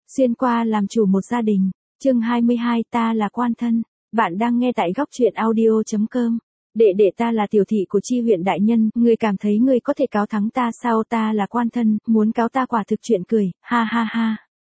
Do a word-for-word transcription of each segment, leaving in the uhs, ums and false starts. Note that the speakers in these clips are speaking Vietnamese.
Xuyên qua làm chủ một gia đình. Chương hai mươi hai, ta là quan thân. Bạn đang nghe tại góc truyện audio chấm com. Đệ đệ ta là tiểu thị của Chi huyện đại nhân, ngươi cảm thấy ngươi có thể cáo thắng ta sao? Ta là quan thân, muốn cáo ta quả thực chuyện cười, ha ha ha.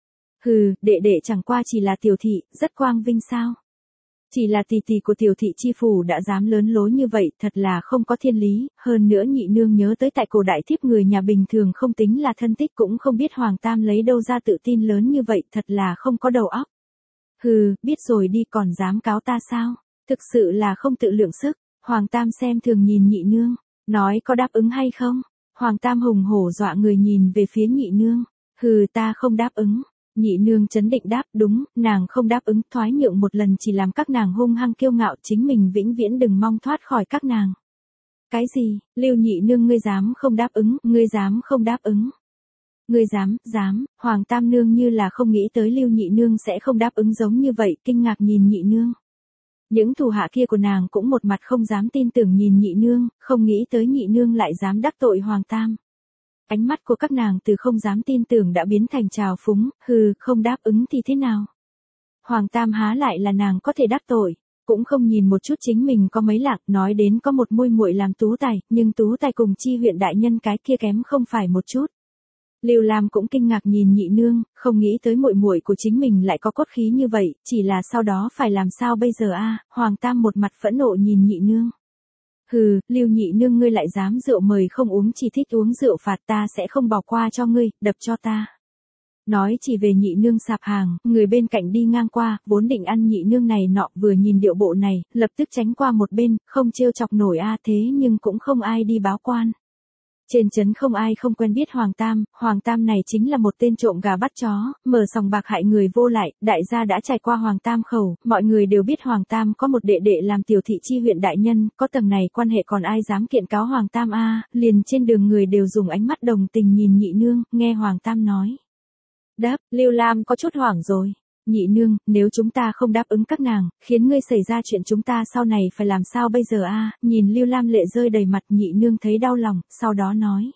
Hừ, đệ đệ chẳng qua chỉ là tiểu thị, rất quang vinh sao? Chỉ là tỷ tỷ của tiểu thị chi phủ đã dám lớn lối như vậy, thật là không có thiên lý, hơn nữa nhị nương nhớ tới tại cổ đại thiếp người nhà bình thường không tính là thân tích cũng không biết Hoàng Tam lấy đâu ra tự tin lớn như vậy, thật là không có đầu óc. Hừ, biết rồi đi, còn dám cáo ta sao? Thực sự là không tự lượng sức. Hoàng Tam xem thường nhìn nhị nương, nói có đáp ứng hay không? Hoàng Tam hùng hổ dọa người nhìn về phía nhị nương, hừ, ta không đáp ứng. Nhị nương trấn định đáp, đúng, nàng không đáp ứng, thoái nhượng một lần chỉ làm các nàng hung hăng kiêu ngạo, chính mình vĩnh viễn đừng mong thoát khỏi các nàng. Cái gì? Lưu nhị nương, ngươi dám không đáp ứng, ngươi dám không đáp ứng. Ngươi dám, dám. Hoàng Tam nương như là không nghĩ tới Lưu nhị nương sẽ không đáp ứng giống như vậy, kinh ngạc nhìn nhị nương. Những thủ hạ kia của nàng cũng một mặt không dám tin tưởng nhìn nhị nương, không nghĩ tới nhị nương lại dám đắc tội Hoàng Tam. Ánh mắt của các nàng từ không dám tin tưởng đã biến thành trào phúng, hừ, không đáp ứng thì thế nào? Hoàng Tam há lại là nàng có thể đắc tội, cũng không nhìn một chút chính mình có mấy lạc, nói đến có một muội muội làm tú tài, nhưng tú tài cùng Chi huyện đại nhân cái kia kém không phải một chút. Lưu Lam cũng kinh ngạc nhìn nhị nương, không nghĩ tới muội muội của chính mình lại có cốt khí như vậy, chỉ là sau đó phải làm sao bây giờ a? Hoàng Tam một mặt phẫn nộ nhìn nhị nương. Hừ, Lưu nhị nương, ngươi lại dám rượu mời không uống, chỉ thích uống rượu phạt, ta sẽ không bỏ qua cho ngươi, đập cho ta. Nói chỉ về nhị nương sạp hàng, người bên cạnh đi ngang qua, vốn định ăn nhị nương này nọ, vừa nhìn điệu bộ này, lập tức tránh qua một bên, không trêu chọc nổi a, thế nhưng cũng không ai đi báo quan. Trên trấn không ai không quen biết Hoàng Tam, Hoàng Tam này chính là một tên trộm gà bắt chó, mở sòng bạc hại người vô lại, đại gia đã trải qua Hoàng Tam khẩu, mọi người đều biết Hoàng Tam có một đệ đệ làm tiểu thị Chi huyện đại nhân, có tầng này quan hệ còn ai dám kiện cáo Hoàng Tam a? Liền trên đường người đều dùng ánh mắt đồng tình nhìn nhị nương, nghe Hoàng Tam nói. Đáp, Lưu Lam có chút hoảng rồi. Nhị nương, nếu chúng ta không đáp ứng các nàng, khiến ngươi xảy ra chuyện chúng ta sau này phải làm sao bây giờ a? Nhìn Lưu Lam lệ rơi đầy mặt, nhị nương thấy đau lòng, sau đó nói.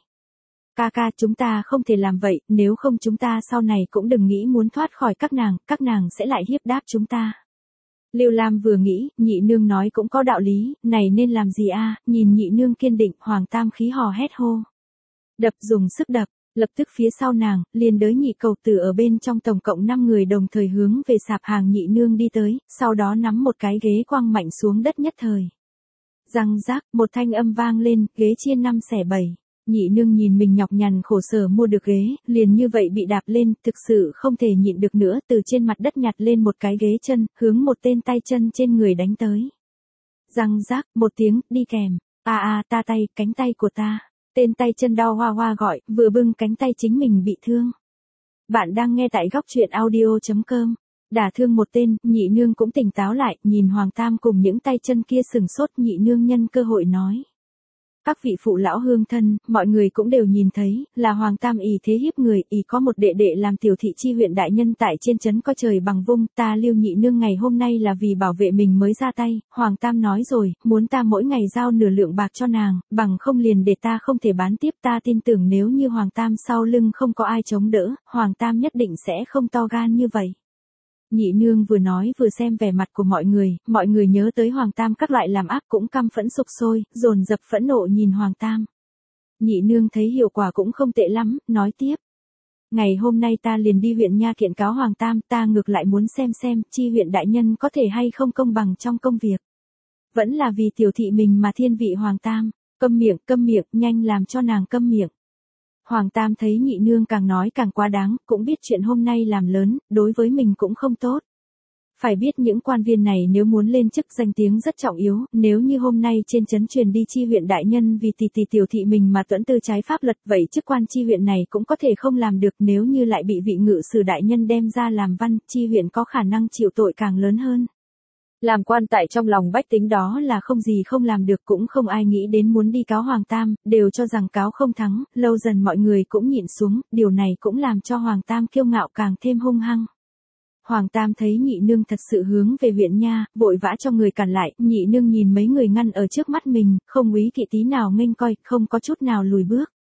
Ca ca, chúng ta không thể làm vậy, nếu không chúng ta sau này cũng đừng nghĩ muốn thoát khỏi các nàng, các nàng sẽ lại hiếp đáp chúng ta. Lưu Lam vừa nghĩ, nhị nương nói cũng có đạo lý, này nên làm gì a? Nhìn nhị nương kiên định, Hoàng Tam khí hò hét hô. Đập, dùng sức đập. Lập tức phía sau nàng, liền đới nhị cầu tử ở bên trong tổng cộng năm người đồng thời hướng về sạp hàng nhị nương đi tới, sau đó nắm một cái ghế quăng mạnh xuống đất nhất thời. Răng rác, một thanh âm vang lên, ghế chia năm xẻ bảy. Nhị nương nhìn mình nhọc nhằn khổ sở mua được ghế, liền như vậy bị đạp lên, thực sự không thể nhịn được nữa, từ trên mặt đất nhặt lên một cái ghế chân, hướng một tên tay chân trên người đánh tới. Răng rác, một tiếng, đi kèm, a a ta tay, cánh tay của ta. Tên tay chân đau hoa hoa gọi, vừa bưng cánh tay chính mình bị thương. Bạn đang nghe tại góc truyện audio chấm com. Đả thương một tên, nhị nương cũng tỉnh táo lại, nhìn Hoàng Tam cùng những tay chân kia sừng sốt, nhị nương nhân cơ hội nói. Các vị phụ lão hương thân, mọi người cũng đều nhìn thấy, là Hoàng Tam ỷ thế hiếp người, ỷ có một đệ đệ làm tiểu thị Chi huyện đại nhân tại trên trấn coi trời bằng vung, ta Lưu nhị nương ngày hôm nay là vì bảo vệ mình mới ra tay, Hoàng Tam nói rồi, muốn ta mỗi ngày giao nửa lượng bạc cho nàng, bằng không liền để ta không thể bán tiếp, ta tin tưởng nếu như Hoàng Tam sau lưng không có ai chống đỡ, Hoàng Tam nhất định sẽ không to gan như vậy. Nhị nương vừa nói vừa xem vẻ mặt của mọi người, mọi người nhớ tới Hoàng Tam các loại làm ác cũng căm phẫn sục sôi, dồn dập phẫn nộ nhìn Hoàng Tam. Nhị nương thấy hiệu quả cũng không tệ lắm, nói tiếp. Ngày hôm nay ta liền đi huyện nha kiện cáo Hoàng Tam, ta ngược lại muốn xem xem, Chi huyện đại nhân có thể hay không công bằng trong công việc. Vẫn là vì tiểu thị mình mà thiên vị Hoàng Tam, câm miệng, câm miệng, nhanh làm cho nàng câm miệng. Hoàng Tam thấy nhị nương càng nói càng quá đáng, cũng biết chuyện hôm nay làm lớn, đối với mình cũng không tốt. Phải biết những quan viên này nếu muốn lên chức danh tiếng rất trọng yếu, nếu như hôm nay trên trấn truyền đi Chi huyện đại nhân vì tỷ tỷ tiểu thị mình mà tuẫn tư trái pháp luật, vậy chức quan Chi huyện này cũng có thể không làm được, nếu như lại bị vị ngự sử đại nhân đem ra làm văn, Chi huyện có khả năng chịu tội càng lớn hơn. Làm quan tại trong lòng bách tính đó là không gì không làm được, cũng không ai nghĩ đến muốn đi cáo Hoàng Tam, đều cho rằng cáo không thắng, lâu dần mọi người cũng nhịn xuống, điều này cũng làm cho Hoàng Tam kiêu ngạo càng thêm hung hăng. Hoàng Tam thấy nhị nương thật sự hướng về huyện nha, vội vã cho người cản lại, nhị nương nhìn mấy người ngăn ở trước mắt mình, không úy kỵ tí nào nghênh coi, không có chút nào lùi bước.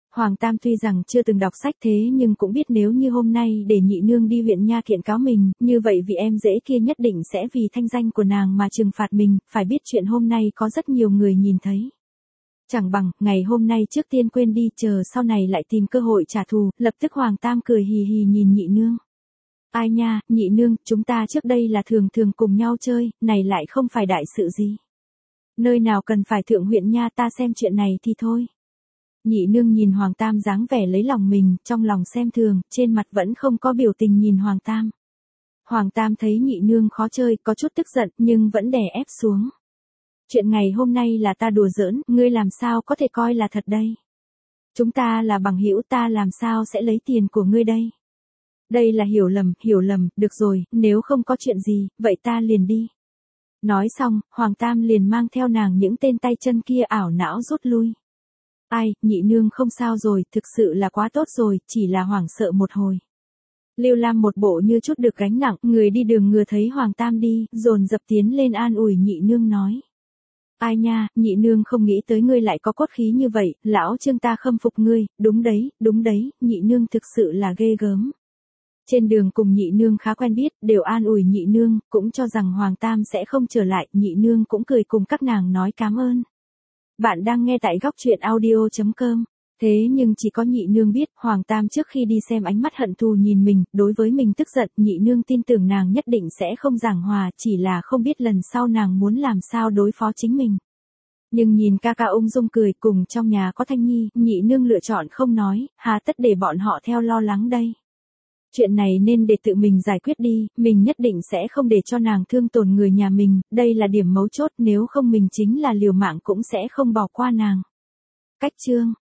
Hoàng Tam tuy rằng chưa từng đọc sách thế nhưng cũng biết nếu như hôm nay để nhị nương đi huyện nha kiện cáo mình, như vậy vì em dễ kia nhất định sẽ vì thanh danh của nàng mà trừng phạt mình, phải biết chuyện hôm nay có rất nhiều người nhìn thấy. Chẳng bằng, ngày hôm nay trước tiên quên đi, chờ sau này lại tìm cơ hội trả thù. Lập tức Hoàng Tam cười hì hì nhìn nhị nương. Ai nha, nhị nương, chúng ta trước đây là thường thường cùng nhau chơi, này lại không phải đại sự gì. Nơi nào cần phải thượng huyện nha, ta xem chuyện này thì thôi. Nhị nương nhìn Hoàng Tam dáng vẻ lấy lòng mình, trong lòng xem thường, trên mặt vẫn không có biểu tình nhìn Hoàng Tam. Hoàng Tam thấy nhị nương khó chơi, có chút tức giận, nhưng vẫn đè ép xuống. Chuyện ngày hôm nay là ta đùa giỡn, ngươi làm sao có thể coi là thật đây? Chúng ta là bằng hữu, ta làm sao sẽ lấy tiền của ngươi đây? Đây là hiểu lầm, hiểu lầm, được rồi, nếu không có chuyện gì, vậy ta liền đi. Nói xong, Hoàng Tam liền mang theo nàng những tên tay chân kia ảo não rút lui. Ai, nhị nương không sao rồi, thực sự là quá tốt rồi, chỉ là hoảng sợ một hồi. Lưu Lam một bộ như chút được gánh nặng, người đi đường ngừa thấy Hoàng Tam đi, dồn dập tiến lên an ủi nhị nương nói. Ai nha, nhị nương không nghĩ tới ngươi lại có cốt khí như vậy, lão Trương ta khâm phục ngươi, đúng đấy, đúng đấy, nhị nương thực sự là ghê gớm. Trên đường cùng nhị nương khá quen biết, đều an ủi nhị nương, cũng cho rằng Hoàng Tam sẽ không trở lại, nhị nương cũng cười cùng các nàng nói cảm ơn. Bạn đang nghe tại góc truyện audio chấm com. Thế nhưng chỉ có nhị nương biết, Hoàng Tam trước khi đi xem ánh mắt hận thù nhìn mình, đối với mình tức giận, nhị nương tin tưởng nàng nhất định sẽ không giảng hòa, chỉ là không biết lần sau nàng muốn làm sao đối phó chính mình. Nhưng nhìn ca ca ung dung cười cùng trong nhà có Thanh Nhi, nhị nương lựa chọn không nói, hà tất để bọn họ theo lo lắng đây. Chuyện này nên để tự mình giải quyết đi, mình nhất định sẽ không để cho nàng thương tổn người nhà mình, đây là điểm mấu chốt, nếu không mình chính là liều mạng cũng sẽ không bỏ qua nàng. Cách chương